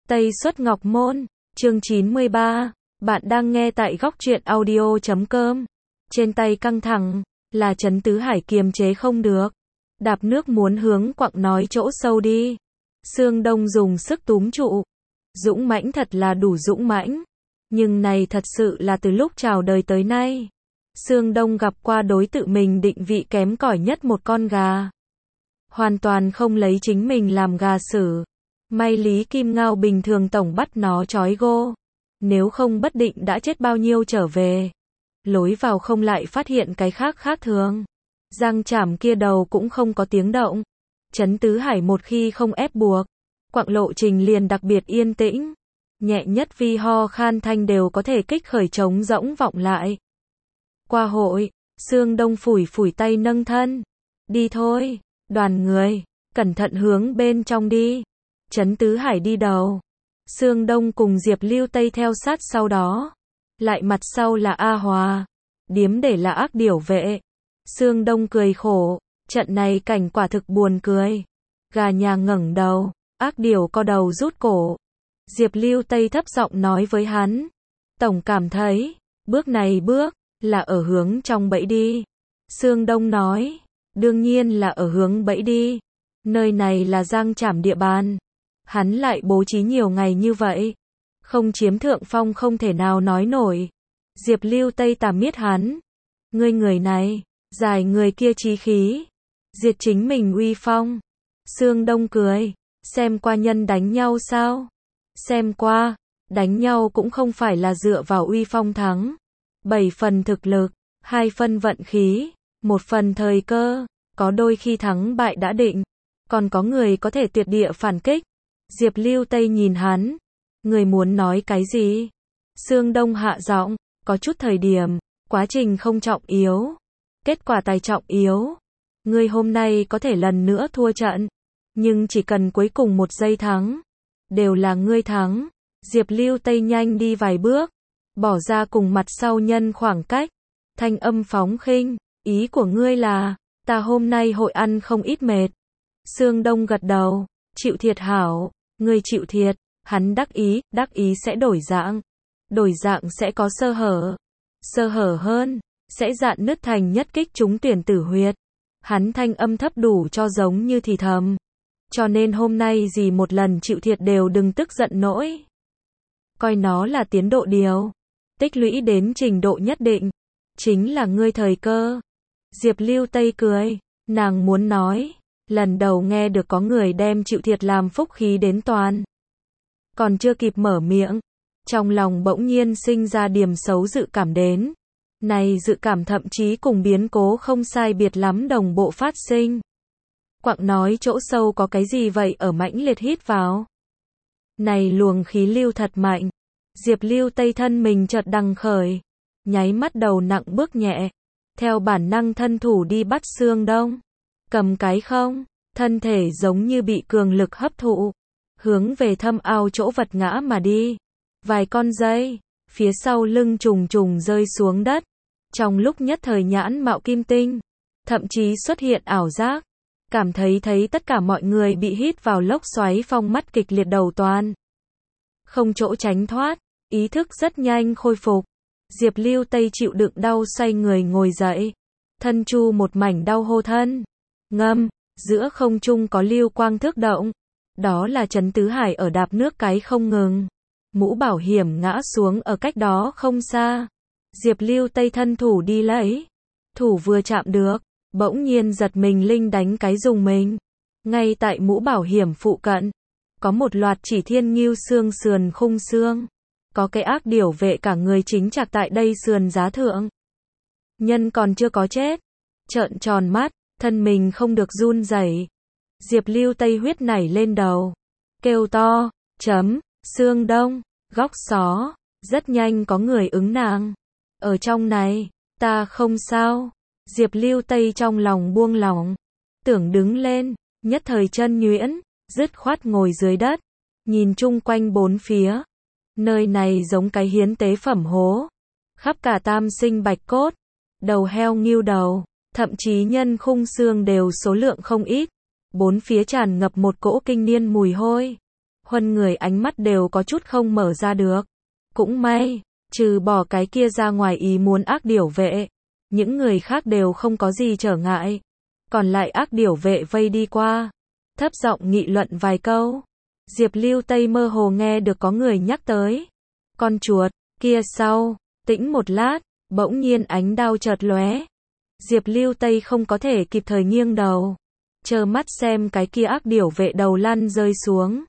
Tây Xuất Ngọc Môn, chương 93, bạn đang nghe tại góc truyện audio.com. Trên tay căng thẳng, là Trấn Tứ Hải kiềm chế không được. Đạp nước muốn hướng quặng nói chỗ sâu đi. Sương Đông dùng sức túm trụ. Dũng mãnh thật là đủ dũng mãnh. Nhưng này thật sự là từ lúc chào đời tới nay. Sương Đông gặp qua đối tự mình định vị kém cỏi nhất một con gà. Hoàn toàn không lấy chính mình làm gà xử. May Lý Kim Ngao bình thường tổng bắt nó trói gô. Nếu không bất định đã chết bao nhiêu trở về. Lối vào không lại phát hiện cái khác thường. Giang chảm kia đầu cũng không có tiếng động. Trấn Tứ Hải một khi không ép buộc. Quặng lộ trình liền đặc biệt yên tĩnh. Nhẹ nhất vi ho khan thanh đều có thể kích khởi trống rỗng vọng lại. Qua hội, Sương Đông phủi tay nâng thân. Đi thôi, đoàn người, cẩn thận hướng bên trong đi. Trấn Tứ Hải đi đầu. Sương Đông cùng Diệp Lưu Tây theo sát sau đó. Lại mặt sau là A Hòa. Điếm để là ác điểu vệ. Sương Đông cười khổ. Trận này cảnh quả thực buồn cười. Gà nhà ngẩng đầu. Ác điểu co đầu rút cổ. Diệp Lưu Tây thấp giọng nói với hắn. Tổng cảm thấy, bước này là ở hướng trong bẫy đi. Sương Đông nói. Đương nhiên là ở hướng bẫy đi. Nơi này là Giang Trảm địa bàn. Hắn lại bố trí nhiều ngày như vậy. Không chiếm thượng phong không thể nào nói nổi. Diệp Lưu Tây tà miết hắn. Ngươi người này, giải người kia chí khí. Diệt chính mình uy phong. Sương Đông cười. Xem qua nhân đánh nhau sao? Xem qua, đánh nhau cũng không phải là dựa vào uy phong thắng. 7 phần thực lực, 2 phần vận khí, 1 phần thời cơ. Có đôi khi thắng bại đã định. Còn có người có thể tuyệt địa phản kích. Diệp Lưu Tây nhìn hắn. Người muốn nói cái gì? Sương Đông hạ giọng. Có chút thời điểm, quá trình không trọng yếu. Kết quả tài trọng yếu. Ngươi hôm nay có thể lần nữa thua trận. Nhưng chỉ cần cuối cùng 1 giây thắng. Đều là ngươi thắng. Diệp Lưu Tây nhanh đi vài bước. Bỏ ra cùng mặt sau nhân khoảng cách. Thanh âm phóng khinh. Ý của ngươi là, ta hôm nay hội ăn không ít mệt. Sương Đông gật đầu. Chịu thiệt hảo. Ngươi chịu thiệt. Hắn đắc ý sẽ đổi dạng. Đổi dạng sẽ có sơ hở. Sơ hở hơn, sẽ dạn nứt thành nhất kích trúng tuyển tử huyệt. Hắn thanh âm thấp đủ cho giống như thì thầm. Cho nên hôm nay gì một lần chịu thiệt đều đừng tức giận nỗi. Coi nó là tiến độ điều. Tích lũy đến trình độ nhất định. Chính là ngươi thời cơ. Diệp Lưu Tây cười. Nàng muốn nói. Lần đầu nghe được có người đem chịu thiệt làm phúc khí đến toàn. Còn chưa kịp mở miệng. Trong lòng bỗng nhiên sinh ra điểm xấu dự cảm đến. Này dự cảm thậm chí cùng biến cố không sai biệt lắm đồng bộ phát sinh. Quặng nói chỗ sâu có cái gì vậy ở mãnh liệt hít vào. Này luồng khí lưu thật mạnh. Diệp Lưu Tây thân mình chợt đằng khởi. Nháy mắt đầu nặng bước nhẹ. Theo bản năng thân thủ đi bắt Sương Đông. Cầm cái không. Thân thể giống như bị cường lực hấp thụ. Hướng về thâm ao chỗ vật ngã mà đi. Vài con dây. Phía sau lưng trùng rơi xuống đất. Trong lúc nhất thời nhãn mạo kim tinh. Thậm chí xuất hiện ảo giác. Cảm thấy tất cả mọi người bị hít vào lốc xoáy phong mắt kịch liệt đầu toàn. Không chỗ tránh thoát. Ý thức rất nhanh khôi phục. Diệp Lưu Tây chịu đựng đau xoay người ngồi dậy. Thân chu một mảnh đau hô thân. Ngâm. Giữa không trung có lưu quang thước động. Đó là Trấn Tứ Hải ở đạp nước cái không ngừng. Mũ bảo hiểm ngã xuống ở cách đó không xa. Diệp Lưu Tây thân thủ đi lấy. Thủ vừa chạm được. Bỗng nhiên giật mình linh đánh cái dùng mình. Ngay tại mũ bảo hiểm phụ cận. Có một loạt chỉ thiên ngưu xương sườn khung xương. Có cái ác điểu vệ cả người chính chạc tại đây sườn giá thượng. Nhân còn chưa có chết. Trợn tròn mắt. Thân mình không được run rẩy. Diệp Lưu Tây huyết nảy lên đầu. Kêu to. Sương Đông. Góc xó. Rất nhanh có người ứng nàng. Ở trong này. Ta không sao. Diệp Lưu Tây trong lòng buông lỏng. Tưởng đứng lên. Nhất thời chân nhuyễn. Dứt khoát ngồi dưới đất. Nhìn chung quanh bốn phía. Nơi này giống cái hiến tế phẩm hố. Khắp cả tam sinh bạch cốt. Đầu heo ngưu đầu. Thậm chí nhân khung xương đều số lượng không ít. Bốn phía tràn ngập một cỗ kinh niên mùi hôi. Huân người ánh mắt đều có chút không mở ra được. Cũng may, trừ bỏ cái kia ra ngoài ý muốn ác điểu vệ, những người khác đều không có gì trở ngại. Còn lại ác điểu vệ vây đi qua, thấp giọng nghị luận vài câu. Diệp Lưu Tây mơ hồ nghe được có người nhắc tới con chuột kia sau, tĩnh một lát, bỗng nhiên ánh đao chợt lóe. Diệp Lưu Tây không có thể kịp thời nghiêng đầu, trơ mắt xem cái kia ác điểu vệ đầu lăn rơi xuống.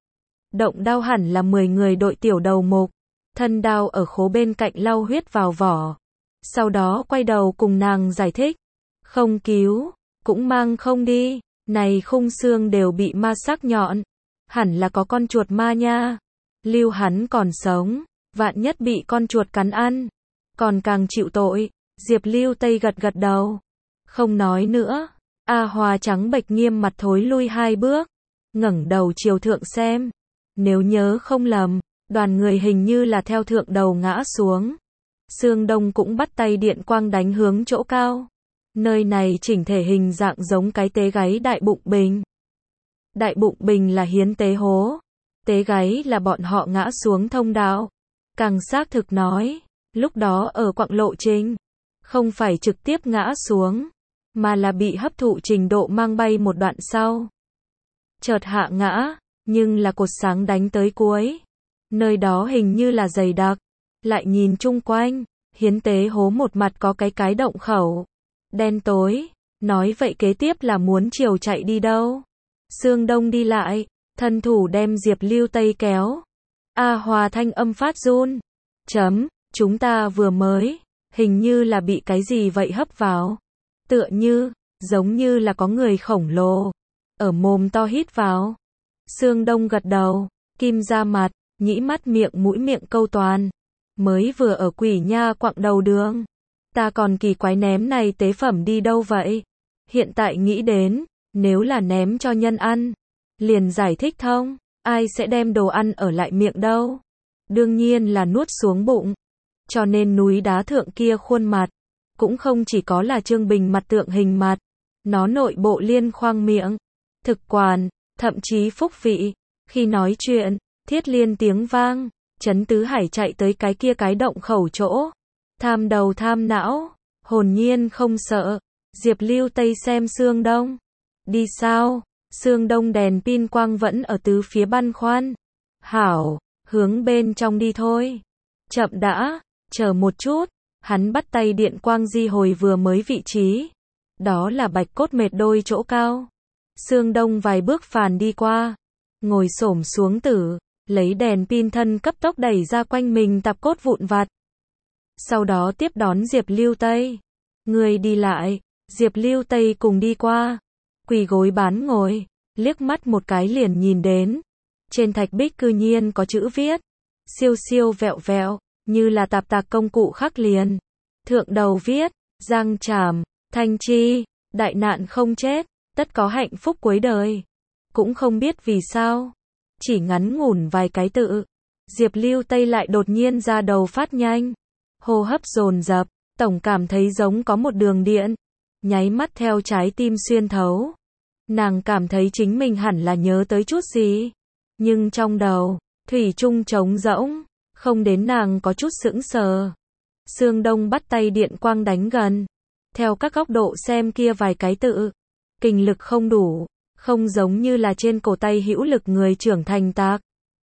Động đao hẳn là 10 người đội tiểu đầu mục, thân đao ở khố bên cạnh lau huyết vào vỏ. Sau đó quay đầu cùng nàng giải thích, không cứu, cũng mang không đi, này khung xương đều bị ma sắc nhọn, hẳn là có con chuột ma nha. Lưu hắn còn sống, vạn nhất bị con chuột cắn ăn, còn càng chịu tội. Diệp Lưu Tây gật gật đầu, không nói nữa. A Hoa trắng bệch nghiêm mặt thối lui 2 bước, ngẩng đầu chiều thượng xem. Nếu nhớ không lầm, đoàn người hình như là theo thượng đầu ngã xuống. Sương Đông cũng bắt tay điện quang đánh hướng chỗ cao. Nơi này chỉnh thể hình dạng giống cái tế gáy đại bụng bình. Đại bụng bình là hiến tế hố, tế gáy là bọn họ ngã xuống thông đạo. Càng xác thực nói, lúc đó ở quặng lộ trình, không phải trực tiếp ngã xuống, mà là bị hấp thụ trình độ mang bay một đoạn sau. Chợt hạ ngã, nhưng là cột sáng đánh tới cuối. Nơi đó hình như là dày đặc, lại nhìn chung quanh, hiến tế hố một mặt có cái động khẩu. Đen tối, nói vậy kế tiếp là muốn chiều chạy đi đâu? Sương Đông đi lại, thân thủ đem Diệp Lưu Tây kéo. A Hòa thanh âm phát run. Chúng ta vừa mới, hình như là bị cái gì vậy hấp vào. Tựa như, giống như là có người khổng lồ, ở mồm to hít vào. Sương Đông gật đầu, kim ra mặt, nhĩ mắt miệng mũi miệng câu toàn. Mới vừa ở Quỷ Nha quặng đầu đường. Ta còn kỳ quái ném này tế phẩm đi đâu vậy? Hiện tại nghĩ đến, nếu là ném cho nhân ăn, liền giải thích thông, ai sẽ đem đồ ăn ở lại miệng đâu? Đương nhiên là nuốt xuống bụng. Cho nên núi đá thượng kia khuôn mặt, cũng không chỉ có là Trương Bình mặt tượng hình mặt, nó nội bộ liên khoang miệng, thực quản, thậm chí phúc vị. Khi nói chuyện, thiết liên tiếng vang, Trấn Tứ Hải chạy tới cái kia cái động khẩu chỗ. Tham đầu tham não, hồn nhiên không sợ. Diệp Lưu Tây xem Sương Đông. Đi sao? Sương Đông đèn pin quang vẫn ở tứ phía băn khoăn. Hảo, hướng bên trong đi thôi. Chậm đã, chờ một chút. Hắn bắt tay điện quang di hồi vừa mới vị trí. Đó là bạch cốt mệt đôi chỗ cao. Sương Đông vài bước phàn đi qua, ngồi xổm xuống tử, lấy đèn pin thân cấp tốc đẩy ra quanh mình tạp cốt vụn vặt. Sau đó tiếp đón Diệp Lưu Tây. Người đi lại, Diệp Lưu Tây cùng đi qua. Quỳ gối bán ngồi, liếc mắt một cái liền nhìn đến. Trên thạch bích cư nhiên có chữ viết. Siêu siêu vẹo vẹo, như là tạp tạc công cụ khắc liền. Thượng đầu viết, Giang Trảm, Thanh Chi, đại nạn không chết, tất có hạnh phúc cuối đời. Cũng không biết vì sao, chỉ ngắn ngủn vài cái tự, Diệp Lưu Tây lại đột nhiên ra đầu phát nhanh. Hô hấp dồn dập, tổng cảm thấy giống có một đường điện, nháy mắt theo trái tim xuyên thấu. Nàng cảm thấy chính mình hẳn là nhớ tới chút gì, nhưng trong đầu, thủy chung trống rỗng, không đến nàng có chút sững sờ. Sương Đông bắt tay điện quang đánh gần, theo các góc độ xem kia vài cái tự, kinh lực không đủ, không giống như là trên cổ tay hữu lực người trưởng thành tạc.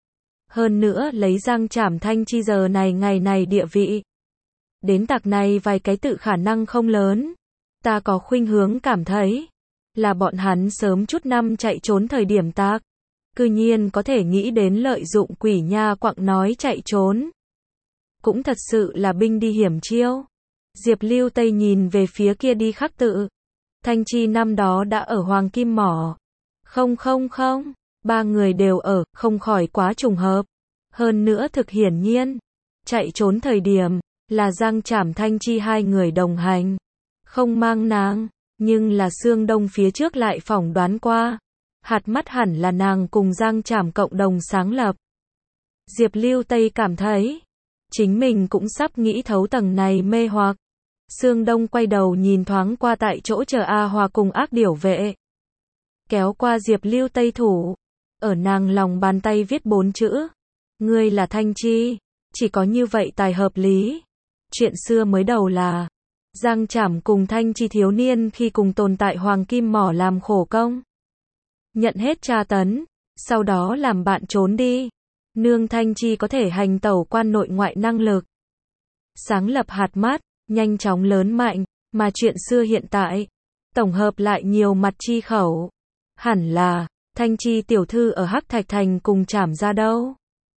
Hơn nữa lấy Giang Trảm Thanh Chi giờ này ngày này địa vị. Đến tạc này vài cái tự khả năng không lớn. Ta có khuynh hướng cảm thấy, là bọn hắn sớm chút năm chạy trốn thời điểm tạc. Cư nhiên có thể nghĩ đến lợi dụng Quỷ Nha quặng nói chạy trốn. Cũng thật sự là binh đi hiểm chiêu. Diệp Lưu Tây nhìn về phía kia đi khắc tự. Thanh Chi năm đó đã ở Hoàng Kim Mỏ. Không, ba người đều ở, không khỏi quá trùng hợp. Hơn nữa thực hiển nhiên, chạy trốn thời điểm, là Giang Trảm Thanh Chi hai người đồng hành. Không mang nàng, nhưng là Sương Đông phía trước lại phỏng đoán qua. Hạt mắt hẳn là nàng cùng Giang Trảm cộng đồng sáng lập. Diệp Lưu Tây cảm thấy, chính mình cũng sắp nghĩ thấu tầng này mê hoặc. Sương Đông quay đầu nhìn thoáng qua tại chỗ chờ A Hòa cùng ác điểu vệ. Kéo qua Diệp Lưu Tây thủ. ở nàng lòng bàn tay viết 4 chữ. Ngươi là Thanh Chi. Chỉ có như vậy tài hợp lý. Chuyện xưa mới đầu là Giang Trảm cùng Thanh Chi thiếu niên khi cùng tồn tại Hoàng Kim Mỏ làm khổ công. Nhận hết tra tấn, sau đó làm bạn trốn đi. Nương Thanh Chi có thể hành tẩu quan nội ngoại năng lực. Sáng lập hạt mát, nhanh chóng lớn mạnh, mà chuyện xưa hiện tại, tổng hợp lại nhiều mặt chi khẩu. Hẳn là, Thanh Chi tiểu thư ở Hắc Thạch Thành cùng Trảm Gia đâu.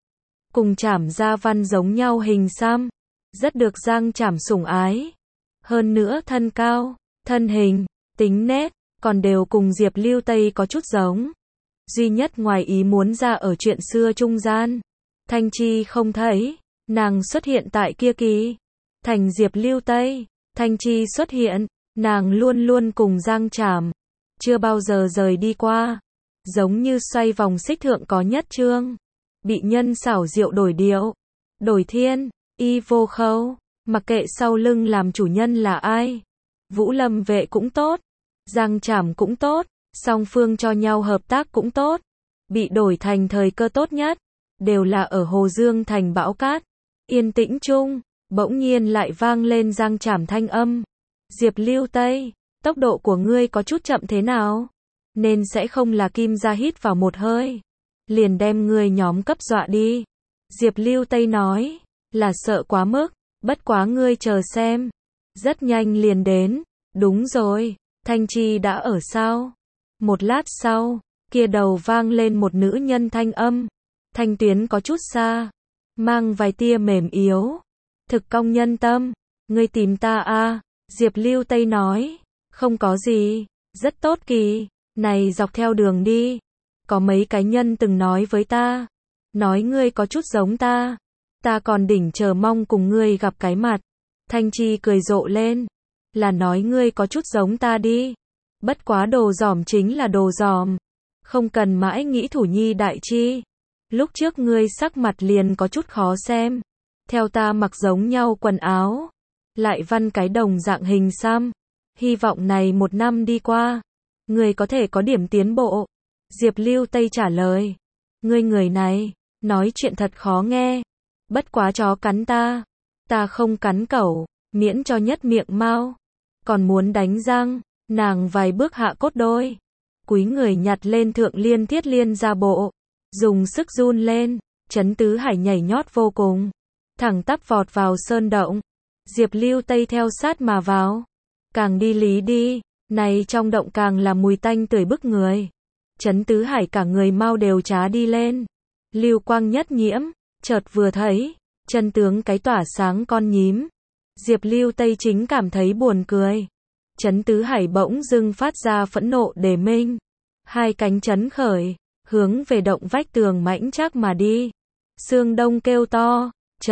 Cùng Trảm Gia Văn giống nhau hình xăm, rất được Giang Trảm sủng ái. Hơn nữa thân cao, thân hình, tính nét, còn đều cùng Diệp Lưu Tây có chút giống. Duy nhất ngoài ý muốn ra ở chuyện xưa trung gian. Thanh Chi không thấy, nàng xuất hiện tại kia kỳ. Thành Diệp Lưu Tây, Thanh Chi xuất hiện, nàng luôn luôn cùng Giang Trảm. Chưa bao giờ rời đi qua. Giống như xoay vòng xích thượng có nhất trương. Bị nhân xảo diệu đổi điệu. Đổi thiên, y vô khâu. Mặc kệ sau lưng làm chủ nhân là ai. Vũ Lâm Vệ cũng tốt. Giang Trảm cũng tốt. Song phương cho nhau hợp tác cũng tốt. Bị đổi thành thời cơ tốt nhất. Đều là ở Hồ Dương thành bão cát. Yên tĩnh chung. Bỗng nhiên lại vang lên Giang Trảm thanh âm. Diệp Lưu Tây, tốc độ của ngươi có chút chậm thế nào? Nên sẽ không là Kim Gia hít vào một hơi. Liền đem ngươi nhóm cấp dọa đi. Diệp Lưu Tây nói, là sợ quá mức, bất quá ngươi chờ xem. Rất nhanh liền đến, đúng rồi, Thanh Chi đã ở sao? Một lát sau, kia đầu vang lên một nữ nhân thanh âm. Thanh tuyến có chút xa, mang vài tia mềm yếu. Thực cong nhân tâm, ngươi tìm ta a? Diệp Lưu Tây nói, không có gì, rất tốt kỳ, này dọc theo đường đi. Có mấy cái nhân từng nói với ta, nói ngươi có chút giống ta. Ta còn đỉnh chờ mong cùng ngươi gặp cái mặt. Thanh Chi cười rộ lên, là nói ngươi có chút giống ta đi. Bất quá đồ dỏm chính là đồ dỏm. Không cần mãi nghĩ thủ nhi đại chi. Lúc trước ngươi sắc mặt liền có chút khó xem. Theo ta mặc giống nhau quần áo. Lại văn cái đồng dạng hình xăm. Hy vọng này 1 năm đi qua. Ngươi có thể có điểm tiến bộ. Diệp Lưu Tây trả lời. Ngươi người này, nói chuyện thật khó nghe. Bất quá chó cắn ta. Ta không cắn cẩu, miễn cho nhất miệng mau. Còn muốn đánh răng, nàng vài bước hạ cốt đôi. Cúi người nhặt lên thượng liên thiết liên ra bộ. Dùng sức run lên, Trấn Tứ Hải nhảy nhót vô cùng. Thẳng tắp vọt vào sơn động. Diệp Lưu Tây theo sát mà vào. Càng đi lý đi, này trong động càng là mùi tanh tưởi bức người. Trấn Tứ Hải cả người mau đều trá đi lên. Lưu quang nhất nhiễm, chợt vừa thấy, chân tướng cái tỏa sáng con nhím. Diệp Lưu Tây chính cảm thấy buồn cười. Trấn Tứ Hải bỗng dưng phát ra phẫn nộ đề minh. Hai cánh chấn khởi, hướng về động vách tường mãnh chắc mà đi. Sương Đông kêu to,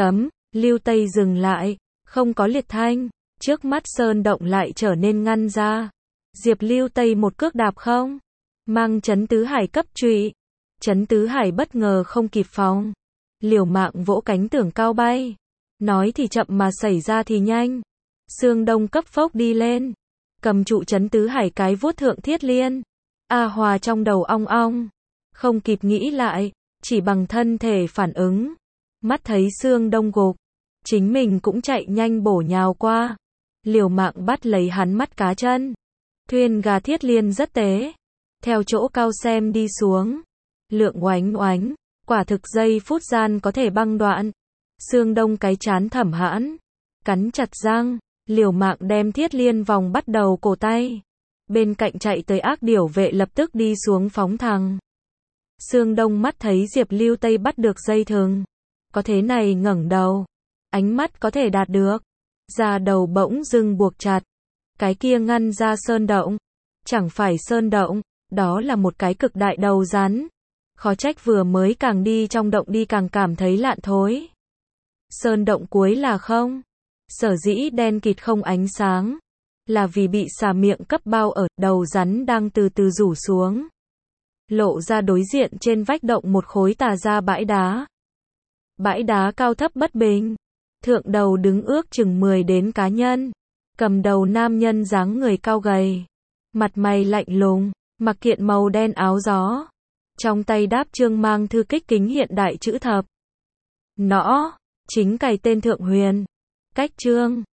Lưu Tây dừng lại, không có liệt thanh. Trước mắt sơn động lại trở nên ngăn ra. Diệp Lưu Tây một cước đạp không, mang Trấn Tứ Hải cấp trụy. Trấn Tứ Hải bất ngờ không kịp phòng. Liều mạng vỗ cánh tưởng cao bay. Nói thì chậm mà xảy ra thì nhanh. Sương Đông cấp phốc đi lên. Cầm trụ Trấn Tứ Hải cái vuốt thượng thiết liên. A Hòa trong đầu ong ong. Không kịp nghĩ lại. Chỉ bằng thân thể phản ứng. Mắt thấy Sương Đông gục. Chính mình cũng chạy nhanh bổ nhào qua. Liều mạng bắt lấy hắn mắt cá chân. Thuyền gà thiết liên rất tế. Theo chỗ cao xem đi xuống. Lượng oánh oánh. Quả thực giây phút gian có thể băng đoạn. Sương Đông cái chán thẩm hãn. Cắn chặt răng. Liều mạng đem thiết liên vòng bắt đầu cổ tay. Bên cạnh chạy tới ác điểu vệ lập tức đi xuống phóng thẳng. Sương Đông mắt thấy Diệp Lưu Tây bắt được dây thừng. Có thế này ngẩng đầu. Ánh mắt có thể đạt được. Da đầu bỗng dưng buộc chặt. Cái kia ngăn ra sơn động. Chẳng phải sơn động, đó là một cái cực đại đầu rắn. Khó trách vừa mới càng đi trong động đi càng cảm thấy lạn thối. Sơn động cuối là không. Sở dĩ đen kịt không ánh sáng. Là vì bị xà miệng cấp bao ở, đầu rắn đang từ từ rủ xuống. Lộ ra đối diện trên vách động một khối tà ra bãi đá. Bãi đá cao thấp bất bình. Thượng đầu đứng ước chừng 10 đến cá nhân. Cầm đầu nam nhân dáng người cao gầy. Mặt mày lạnh lùng, mặc kiện màu đen áo gió. Trong tay đáp trương mang thư kích kính hiện đại chữ thập. Nõ, chính cày tên Thượng Huyền. Cách trương,